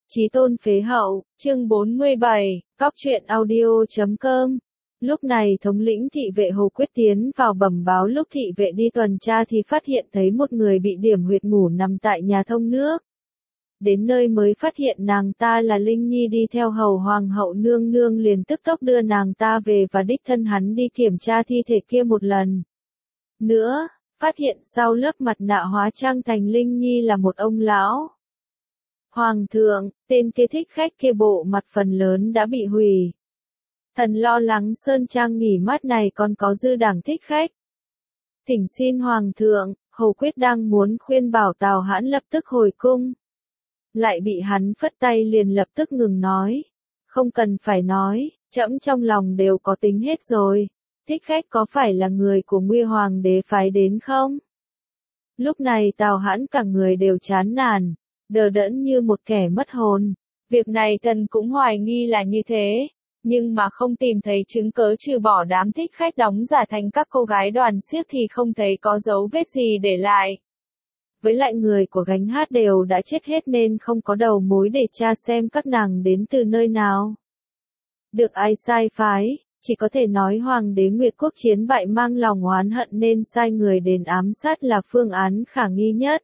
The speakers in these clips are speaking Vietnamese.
Chí tôn phế hậu, chương 47, Góc truyện audio.com. Lúc này thống lĩnh thị vệ Hồ Quyết tiến vào bẩm báo lúc thị vệ đi tuần tra thì phát hiện thấy một người bị điểm huyệt ngủ nằm tại nhà thông nước. Đến nơi mới phát hiện nàng ta là Linh Nhi đi theo hầu hoàng hậu nương nương liền tức tốc đưa nàng ta về và đích thân hắn đi kiểm tra thi thể kia một lần. Nữa, phát hiện sau lớp mặt nạ hóa trang thành Linh Nhi là một ông lão. Hoàng thượng, tên kia thích khách kia bộ mặt phần lớn đã bị hủy. Thần lo lắng sơn trang nghỉ mát này còn có dư đảng thích khách. Thỉnh xin Hoàng thượng, Hầu Quyết đang muốn khuyên bảo Tào Hãn lập tức hồi cung. Lại bị hắn phất tay liền lập tức ngừng nói. Không cần phải nói, trẫm trong lòng đều có tính hết rồi. Thích khách có phải là người của Nguy Hoàng đế phái đến không? Lúc này Tào Hãn cả người đều chán nản, đờ đẫn như một kẻ mất hồn. Việc này thần cũng hoài nghi là như thế, nhưng mà không tìm thấy chứng cớ trừ bỏ đám thích khách đóng giả thành các cô gái đoàn xiếc thì không thấy có dấu vết gì để lại. Với lại người của gánh hát đều đã chết hết nên không có đầu mối để tra xem các nàng đến từ nơi nào. Được ai sai phái, chỉ có thể nói Hoàng đế Nguyệt Quốc chiến bại mang lòng oán hận nên sai người đến ám sát là phương án khả nghi nhất.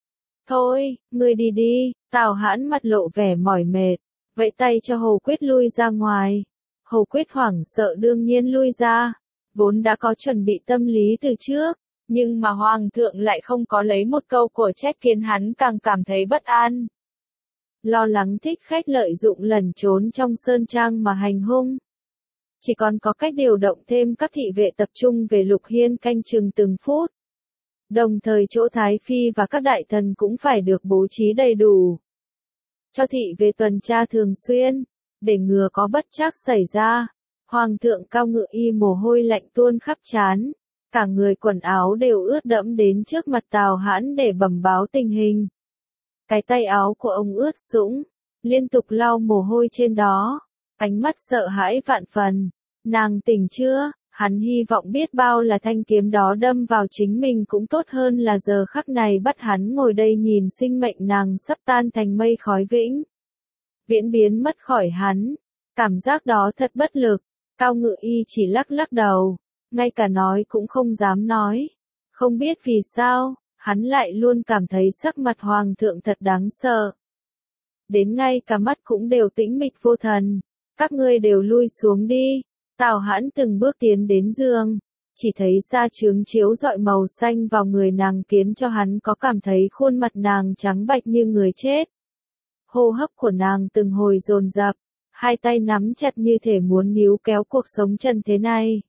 Thôi, ngươi đi đi, Tào Hãn mặt lộ vẻ mỏi mệt, vẫy tay cho Hồ Quyết lui ra ngoài. Hồ Quyết hoảng sợ đương nhiên lui ra, vốn đã có chuẩn bị tâm lý từ trước, nhưng mà Hoàng thượng lại không có lấy một câu của trách khiến hắn càng cảm thấy bất an. Lo lắng thích khách lợi dụng lẩn trốn trong sơn trang mà hành hung. Chỉ còn có cách điều động thêm các thị vệ tập trung về Lục Hiên canh chừng từng phút. Đồng thời chỗ Thái Phi và các đại thần cũng phải được bố trí đầy đủ. Cho thị vệ tuần tra thường xuyên, để ngừa có bất trắc xảy ra. Hoàng thượng Cao Ngự Y mồ hôi lạnh tuôn khắp trán, cả người quần áo đều ướt đẫm đến trước mặt Tào Hãn để bẩm báo tình hình. Cái tay áo của ông ướt sũng, liên tục lau mồ hôi trên đó, ánh mắt sợ hãi vạn phần. Nàng tỉnh chưa? Hắn hy vọng biết bao là thanh kiếm đó đâm vào chính mình cũng tốt hơn là giờ khắc này bắt hắn ngồi đây nhìn sinh mệnh nàng sắp tan thành mây khói vĩnh viễn biến mất khỏi hắn. Cảm giác đó thật bất lực. Cao Ngự Y chỉ lắc lắc đầu, ngay cả nói cũng không dám nói. Không biết vì sao, hắn lại luôn cảm thấy sắc mặt Hoàng thượng thật đáng sợ. Đến ngay cả mắt cũng đều tĩnh mịch vô thần. Các ngươi đều lui xuống đi. Tào Hãn từng bước tiến đến giường, chỉ thấy sa chướng chiếu rọi màu xanh vào người nàng khiến cho hắn có cảm thấy khuôn mặt nàng trắng bạch như người chết. Hô hấp của nàng từng hồi dồn dập, hai tay nắm chặt như thể muốn níu kéo cuộc sống trần thế này.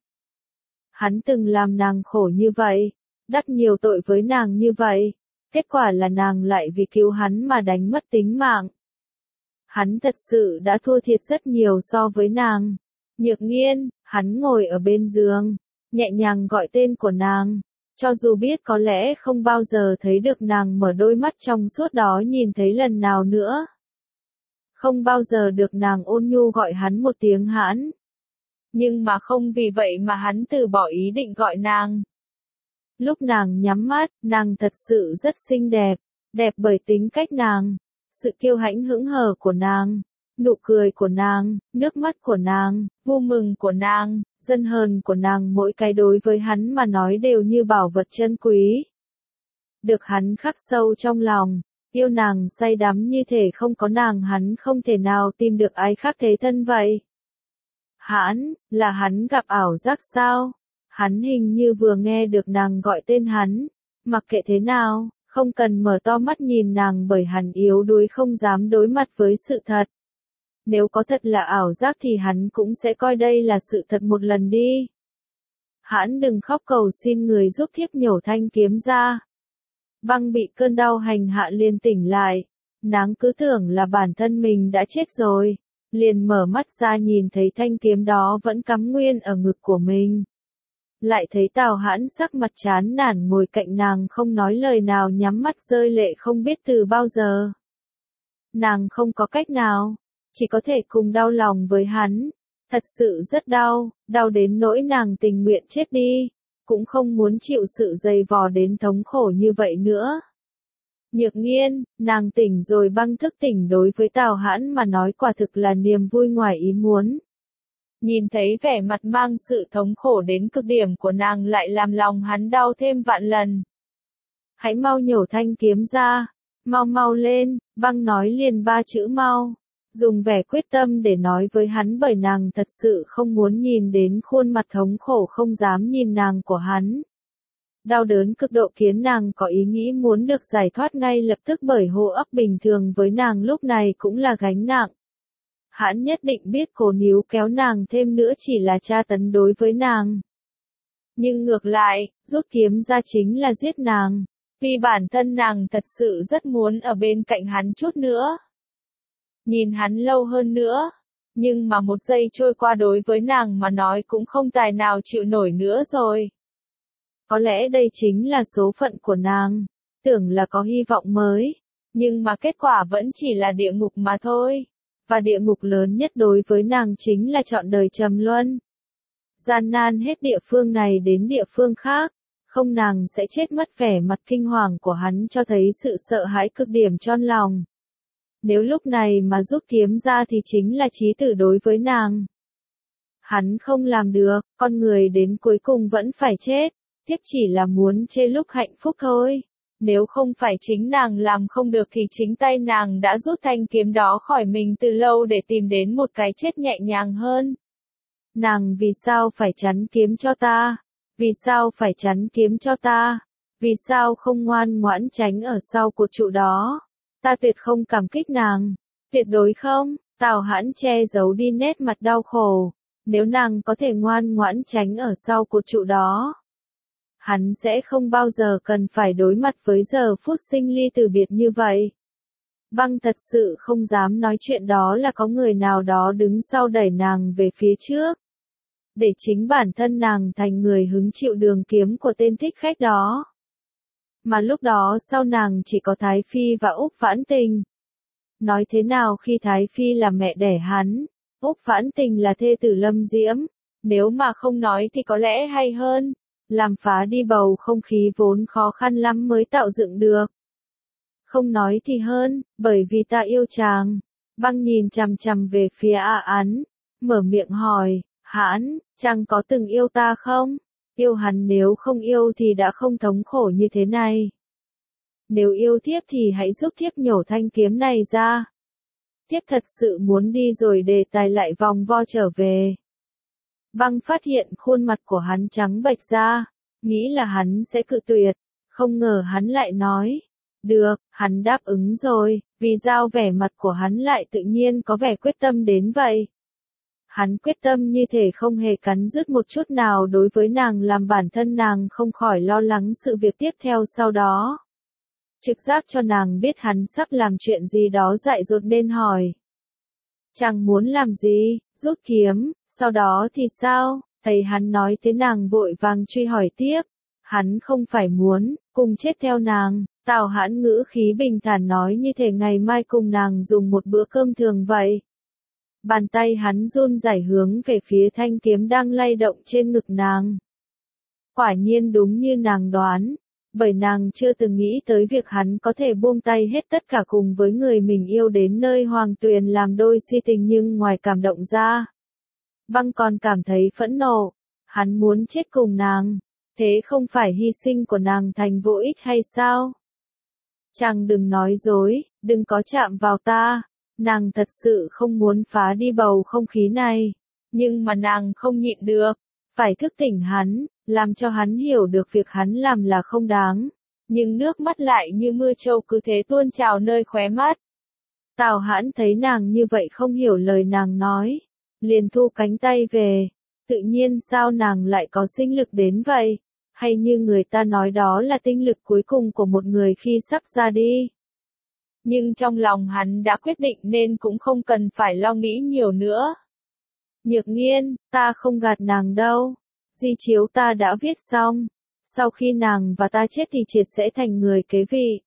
Hắn từng làm nàng khổ như vậy, đắc nhiều tội với nàng như vậy, kết quả là nàng lại vì cứu hắn mà đánh mất tính mạng. Hắn thật sự đã thua thiệt rất nhiều so với nàng. Nhược Nghiên, hắn ngồi ở bên giường, nhẹ nhàng gọi tên của nàng, cho dù biết có lẽ không bao giờ thấy được nàng mở đôi mắt trong suốt đó nhìn thấy lần nào nữa. Không bao giờ được nàng ôn nhu gọi hắn một tiếng Hãn. Nhưng mà không vì vậy mà hắn từ bỏ ý định gọi nàng. Lúc nàng nhắm mắt, nàng thật sự rất xinh đẹp, đẹp bởi tính cách nàng, sự kiêu hãnh hững hờ của nàng. Nụ cười của nàng, nước mắt của nàng, vui mừng của nàng, dân hờn của nàng mỗi cái đối với hắn mà nói đều như bảo vật chân quý. Được hắn khắc sâu trong lòng, yêu nàng say đắm như thể không có nàng hắn không thể nào tìm được ai khác thế thân vậy. Hãn, là hắn gặp ảo giác sao? Hắn hình như vừa nghe được nàng gọi tên hắn, mặc kệ thế nào, không cần mở to mắt nhìn nàng bởi hắn yếu đuối không dám đối mặt với sự thật. Nếu có thật là ảo giác thì hắn cũng sẽ coi đây là sự thật một lần đi. Hãn đừng khóc cầu xin người giúp thiếp nhổ thanh kiếm ra. Băng bị cơn đau hành hạ liền tỉnh lại. Nàng cứ tưởng là bản thân mình đã chết rồi. Liền mở mắt ra nhìn thấy thanh kiếm đó vẫn cắm nguyên ở ngực của mình. Lại thấy Tào Hãn sắc mặt chán nản ngồi cạnh nàng không nói lời nào nhắm mắt rơi lệ không biết từ bao giờ. Nàng không có cách nào. Chỉ có thể cùng đau lòng với hắn. Thật sự rất đau, đau đến nỗi nàng tình nguyện chết đi, cũng không muốn chịu sự dày vò đến thống khổ như vậy nữa. Nhược Nghiên, nàng tỉnh rồi. Băng thức tỉnh đối với Tào Hãn mà nói quả thực là niềm vui ngoài ý muốn. Nhìn thấy vẻ mặt mang sự thống khổ đến cực điểm của nàng lại làm lòng hắn đau thêm vạn lần. Hãy mau nhổ thanh kiếm ra, mau mau lên, băng nói liền 3 chữ mau, dùng vẻ quyết tâm để nói với hắn bởi nàng thật sự không muốn nhìn đến khuôn mặt thống khổ không dám nhìn nàng của hắn. Đau đớn cực độ khiến nàng có ý nghĩ muốn được giải thoát ngay lập tức bởi hô hấp bình thường với nàng lúc này cũng là gánh nặng. Hắn nhất định biết cố níu kéo nàng thêm nữa chỉ là tra tấn đối với nàng. Nhưng ngược lại, rút kiếm ra chính là giết nàng, vì bản thân nàng thật sự rất muốn ở bên cạnh hắn chút nữa. Nhìn hắn lâu hơn nữa, nhưng mà một giây trôi qua đối với nàng mà nói cũng không tài nào chịu nổi nữa rồi. Có lẽ đây chính là số phận của nàng, tưởng là có hy vọng mới, nhưng mà kết quả vẫn chỉ là địa ngục mà thôi. Và địa ngục lớn nhất đối với nàng chính là trọn đời trầm luân. Gian nan hết địa phương này đến địa phương khác, không nàng sẽ chết mất. Vẻ mặt kinh hoàng của hắn cho thấy sự sợ hãi cực điểm trong lòng. Nếu lúc này mà rút kiếm ra thì chính là chí tử đối với nàng. Hắn không làm được, con người đến cuối cùng vẫn phải chết, tiếp chỉ là muốn chê lúc hạnh phúc thôi. Nếu không phải chính nàng làm không được thì chính tay nàng đã rút thanh kiếm đó khỏi mình từ lâu để tìm đến một cái chết nhẹ nhàng hơn. Nàng vì sao phải chắn kiếm cho ta? Vì sao phải chắn kiếm cho ta? Vì sao không ngoan ngoãn tránh ở sau cột trụ đó? Ta tuyệt không cảm kích nàng. Tuyệt đối không. Tào Hãn che giấu đi nét mặt đau khổ. Nếu nàng có thể ngoan ngoãn tránh ở sau cột trụ đó, hắn sẽ không bao giờ cần phải đối mặt với giờ phút sinh ly từ biệt như vậy. Băng thật sự không dám nói chuyện đó là có người nào đó đứng sau đẩy nàng về phía trước. Để chính bản thân nàng thành người hứng chịu đường kiếm của tên thích khách đó. Mà lúc đó sau nàng chỉ có Thái Phi và Úc Vãn Tình. Nói thế nào khi Thái Phi là mẹ đẻ hắn, Úc Vãn Tình là thê tử Lâm Diễm, nếu mà không nói thì có lẽ hay hơn. Làm phá đi bầu không khí vốn khó khăn lắm mới tạo dựng được. Không nói thì hơn, bởi vì ta yêu chàng. Băng nhìn chằm chằm về phía A Án, mở miệng hỏi, Hãn, chàng có từng yêu ta không? Yêu hắn, nếu không yêu thì đã không thống khổ như thế này. Nếu yêu thiếp thì hãy giúp thiếp nhổ thanh kiếm này ra. Thiếp thật sự muốn đi rồi, đề tài lại vòng vo trở về. Băng phát hiện khuôn mặt của hắn trắng bệch ra, nghĩ là hắn sẽ cự tuyệt, không ngờ hắn lại nói, được, hắn đáp ứng rồi. Vì sao vẻ mặt của hắn lại tự nhiên có vẻ quyết tâm đến vậy? Hắn quyết tâm như thể không hề cắn rứt một chút nào đối với nàng, làm bản thân nàng không khỏi lo lắng sự việc tiếp theo sau đó. Trực giác cho nàng biết hắn sắp làm chuyện gì đó dại dột nên hỏi. Chàng muốn làm gì? Rút kiếm, sau đó thì sao? Thấy hắn nói thế nàng vội vàng truy hỏi tiếp. Hắn không phải muốn cùng chết theo nàng. Tào Hãn ngữ khí bình thản nói như thể ngày mai cùng nàng dùng một bữa cơm thường vậy. Bàn tay hắn run rẩy hướng về phía thanh kiếm đang lay động trên ngực nàng. Quả nhiên đúng như nàng đoán, bởi nàng chưa từng nghĩ tới việc hắn có thể buông tay hết tất cả cùng với người mình yêu đến nơi Hoàng Tuyền làm đôi si tình, nhưng ngoài cảm động ra, Băng còn cảm thấy phẫn nộ. Hắn muốn chết cùng nàng, thế không phải hy sinh của nàng thành vô ích hay sao? Chàng đừng nói dối, đừng có chạm vào ta. Nàng thật sự không muốn phá đi bầu không khí này, nhưng mà nàng không nhịn được, phải thức tỉnh hắn, làm cho hắn hiểu được việc hắn làm là không đáng, nhưng nước mắt lại như mưa trâu cứ thế tuôn trào nơi khóe mắt. Tào Hãn thấy nàng như vậy không hiểu lời nàng nói, liền thu cánh tay về. Tự nhiên sao nàng lại có sinh lực đến vậy? Hay như người ta nói đó là tinh lực cuối cùng của một người khi sắp ra đi? Nhưng trong lòng hắn đã quyết định nên cũng không cần phải lo nghĩ nhiều nữa. Nhược Nghiên, ta không gạt nàng đâu. Di chiếu ta đã viết xong. Sau khi nàng và ta chết thì Triệt sẽ thành người kế vị.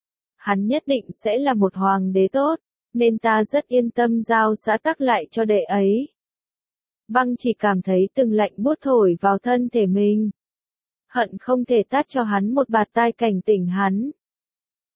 Hắn nhất định sẽ là một hoàng đế tốt, nên ta rất yên tâm giao xã tắc lại cho đệ ấy. Băng chỉ cảm thấy từng lạnh buốt thổi vào thân thể mình. Hận không thể tát cho hắn một bạt tai cảnh tỉnh hắn.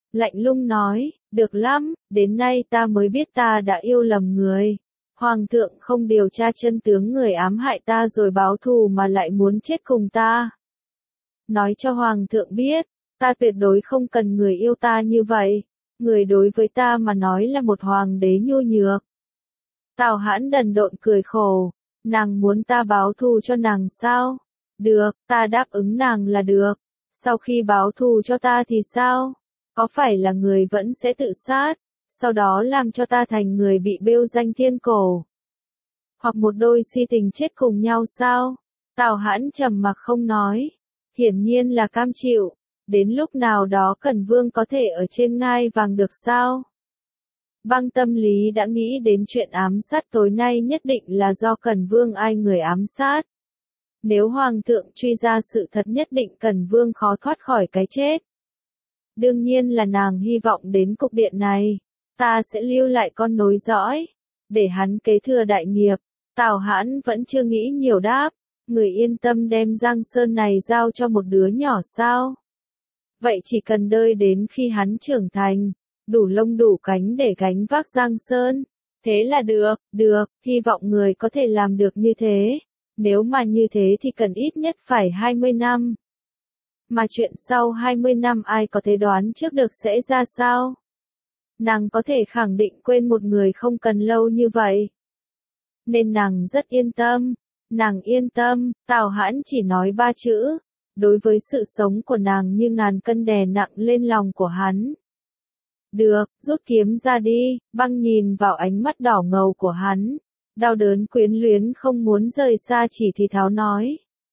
lạnh lùng nói, được lắm, đến nay ta mới biết ta đã yêu lầm người. Hoàng thượng không điều tra chân tướng người ám hại ta rồi báo thù mà lại muốn chết cùng ta. Nói cho Hoàng thượng biết, ta tuyệt đối không cần người yêu ta như vậy. Người đối với ta mà nói là một hoàng đế nhu nhược. Tào Hãn đần độn cười khổ, nàng muốn ta báo thù cho nàng sao? Được, ta đáp ứng nàng là được. Sau khi báo thù cho ta thì sao? Có phải là người vẫn sẽ tự sát, sau đó làm cho ta thành người bị bêu danh thiên cổ? Hoặc một đôi si tình chết cùng nhau sao? Tào Hãn trầm mặc không nói, hiển nhiên là cam chịu. Đến lúc nào đó Cẩn Vương có thể ở trên ngai vàng được sao? Băng tâm lý đã nghĩ đến chuyện ám sát tối nay nhất định là do Cẩn Vương ai người ám sát. Nếu Hoàng thượng truy ra sự thật nhất định Cẩn Vương khó thoát khỏi cái chết. Đương nhiên là nàng hy vọng đến cục điện này, ta sẽ lưu lại con nối dõi, để hắn kế thừa đại nghiệp. Tào Hãn vẫn chưa nghĩ nhiều đáp, người yên tâm đem Giang Sơn này giao cho một đứa nhỏ sao? Vậy chỉ cần đợi đến khi hắn trưởng thành, đủ lông đủ cánh để gánh vác Giang Sơn. Thế là được, hy vọng người có thể làm được như thế. Nếu mà như thế thì cần ít nhất phải 20 năm. Mà chuyện sau 20 năm ai có thể đoán trước được sẽ ra sao? Nàng có thể khẳng định quên một người không cần lâu như vậy. Nên nàng rất yên tâm. Nàng yên tâm, Tào Hãn chỉ nói 3 chữ. Đối với sự sống của nàng như ngàn cân đè nặng lên lòng của hắn. Được, rút kiếm ra đi, băng nhìn vào ánh mắt đỏ ngầu của hắn. Đau đớn quyến luyến không muốn rời xa chỉ thì tháo nói.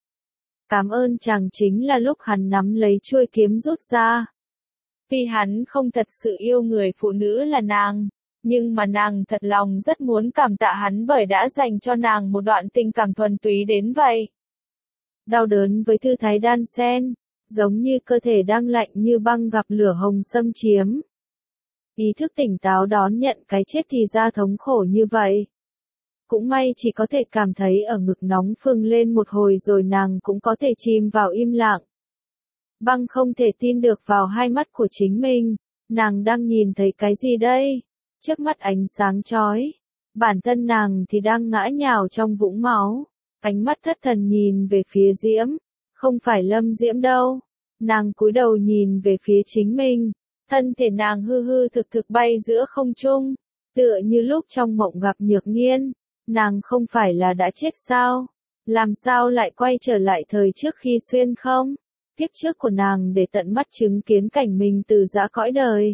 Cảm ơn chàng chính là lúc hắn nắm lấy chuôi kiếm rút ra. Tuy hắn không thật sự yêu người phụ nữ là nàng, nhưng mà nàng thật lòng rất muốn cảm tạ hắn bởi đã dành cho nàng một đoạn tình cảm thuần túy đến vậy. Đau đớn với thư thái đan xen, giống như cơ thể đang lạnh như băng gặp lửa hồng xâm chiếm. Ý thức tỉnh táo đón nhận cái chết thì ra thống khổ như vậy. Cũng may chỉ có thể cảm thấy ở ngực nóng phừng lên một hồi rồi nàng cũng có thể chìm vào im lặng. Băng không thể tin được vào hai mắt của chính mình, nàng đang nhìn thấy cái gì đây? Trước mắt ánh sáng chói, bản thân nàng thì đang ngã nhào trong vũng máu. Ánh mắt thất thần nhìn về phía Diễm, không phải Lâm Diễm đâu. Nàng cúi đầu nhìn về phía chính mình, thân thể nàng hư hư thực thực bay giữa không trung, tựa như lúc trong mộng gặp Nhược Nghiên. Nàng không phải là đã chết sao? Làm sao lại quay trở lại thời trước khi xuyên không? Kiếp trước của nàng để tận mắt chứng kiến cảnh mình từ giã cõi đời.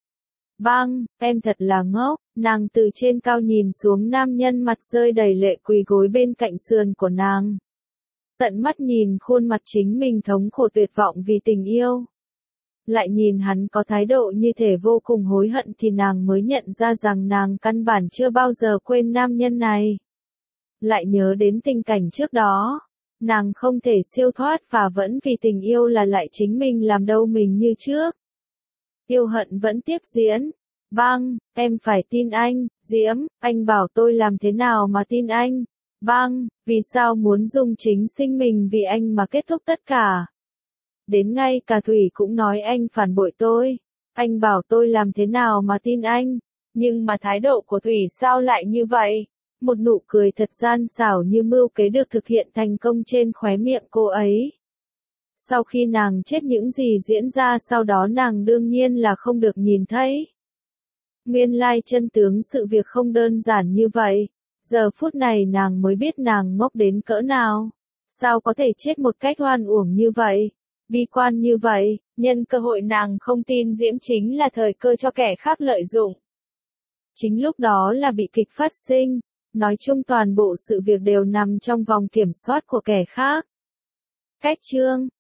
Băng, em thật là ngốc, nàng từ trên cao nhìn xuống nam nhân mặt rơi đầy lệ quỳ gối bên cạnh sườn của nàng. Tận mắt nhìn khuôn mặt chính mình thống khổ tuyệt vọng vì tình yêu. Lại nhìn hắn có thái độ như thể vô cùng hối hận thì nàng mới nhận ra rằng nàng căn bản chưa bao giờ quên nam nhân này. Lại nhớ đến tình cảnh trước đó. Nàng không thể siêu thoát và vẫn vì tình yêu là lại chính mình làm đâu mình như trước. Yêu hận vẫn tiếp diễn. Băng, em phải tin anh. Diễm, anh bảo tôi làm thế nào mà tin anh? Băng, vì sao muốn dùng chính sinh mình vì anh mà kết thúc tất cả? Đến ngay cả Thủy cũng nói anh phản bội tôi. Anh bảo tôi làm thế nào mà tin anh? Nhưng mà thái độ của Thủy sao lại như vậy? Một nụ cười thật gian xảo như mưu kế được thực hiện thành công trên khóe miệng cô ấy. Sau khi nàng chết những gì diễn ra sau đó nàng đương nhiên là không được nhìn thấy. Nguyên lai chân tướng sự việc không đơn giản như vậy. Giờ phút này nàng mới biết nàng ngốc đến cỡ nào. Sao có thể chết một cách oan uổng như vậy? Bi quan như vậy, nhân cơ hội nàng không tin Diễm chính là thời cơ cho kẻ khác lợi dụng. Chính lúc đó là bị kịch phát sinh. Nói chung toàn bộ sự việc đều nằm trong vòng kiểm soát của kẻ khác. Cách chương